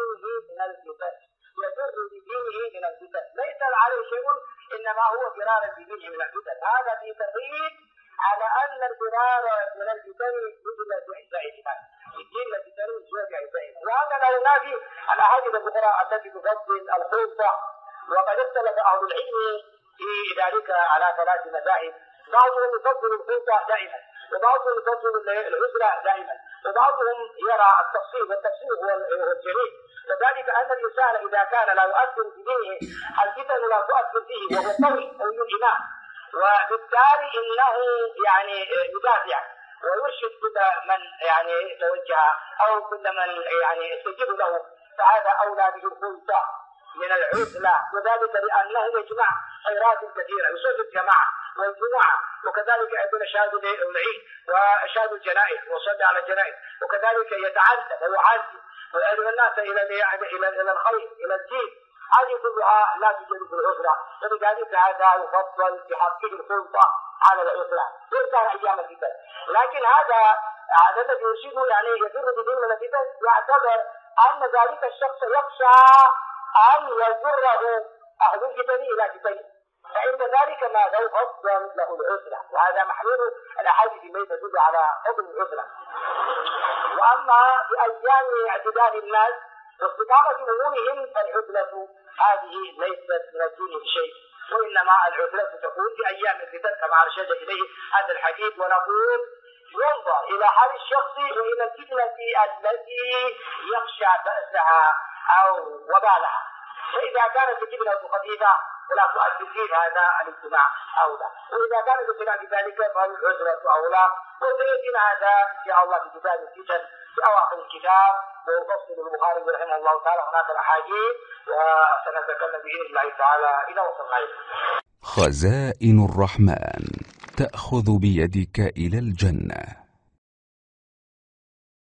من الفتن، يفر بدينه من الفتن، ليس عليه شيء إنما هو فرار بدينه من الفتن. هذا في تقييد على أن الفرار من الفتن مثل إحدى إيمان الدين الفتن زوج إحدى إيمان. وهذا لا ينافي الأحاديث الأخرى التي تفضل الخلطة، وقد اختلف أهل العلم في ذلك على ثلاث مذاهب. بعضهم يفضل الخلطة دائما، وبعضهم يفضل العزلة دائما، وبعضهم يرى التفصيل، والتفصيل هو الجليل. وذلك أن الإنسان إذا كان لا يؤثر في دينه الفتن لا تؤثر فيه وهو قوي أو الإيمان، وبالتالي إنه يدافع ويرشد كل من توجه أو كل من يستجيب له، فهذا أولى به الخلطة من العزلة. وذلك لأنه يجمع خيرات كثيرة، يصلي الجماعة والجمعة، وكذلك أيضا شهادة العيد وشهادة الجنائز وصلي على الجنائز، وكذلك يتعلم ويعلم ويدعو الناس إلى الخير إلى الدين. هذه كلها لا توجد في العزلة، ولذلك هذا يفضل بحقه الخلطة على العزلة وإن كان أيام الفتن. لكن هذا الذي يرشده يفر بدين من الفتن، يعتبر أن ذلك الشخص يخشى أن يجره أهل الفتن إلى فتن، فإن ذلك ما يفضل له العزلة، وهذا محمول الأحاديث التي تدل على فضل العزلة. وأما في أيام اعتدال الناس واستقامة أمورهم فالعزلة هذه ليست من الدين بشيء، وإنما العزلة تكون في أيام الفتن كما أرشد إليه هذا الحديث. ونقول ينظر إلى حال الشخص وإلى الفتنة التي يخشى بأسها أو وبالها، فإذا كانت الفتنة خفيفة ولا تؤثر فيه هذا الاجتماع أولى، وإذا كانت بخلاف ذلك فالعزلة أولى. وسيأتينا هذا إن شاء الله في كتاب الفتن في أواخر الكتاب، ويفصل البخاري رحمه الله تعالى هناك الأحاديث، وسنتكلم بإذن الله تعالى إلى وصلنا إليه. خزائن الرحمن تأخذ بيدك إلى الجنة.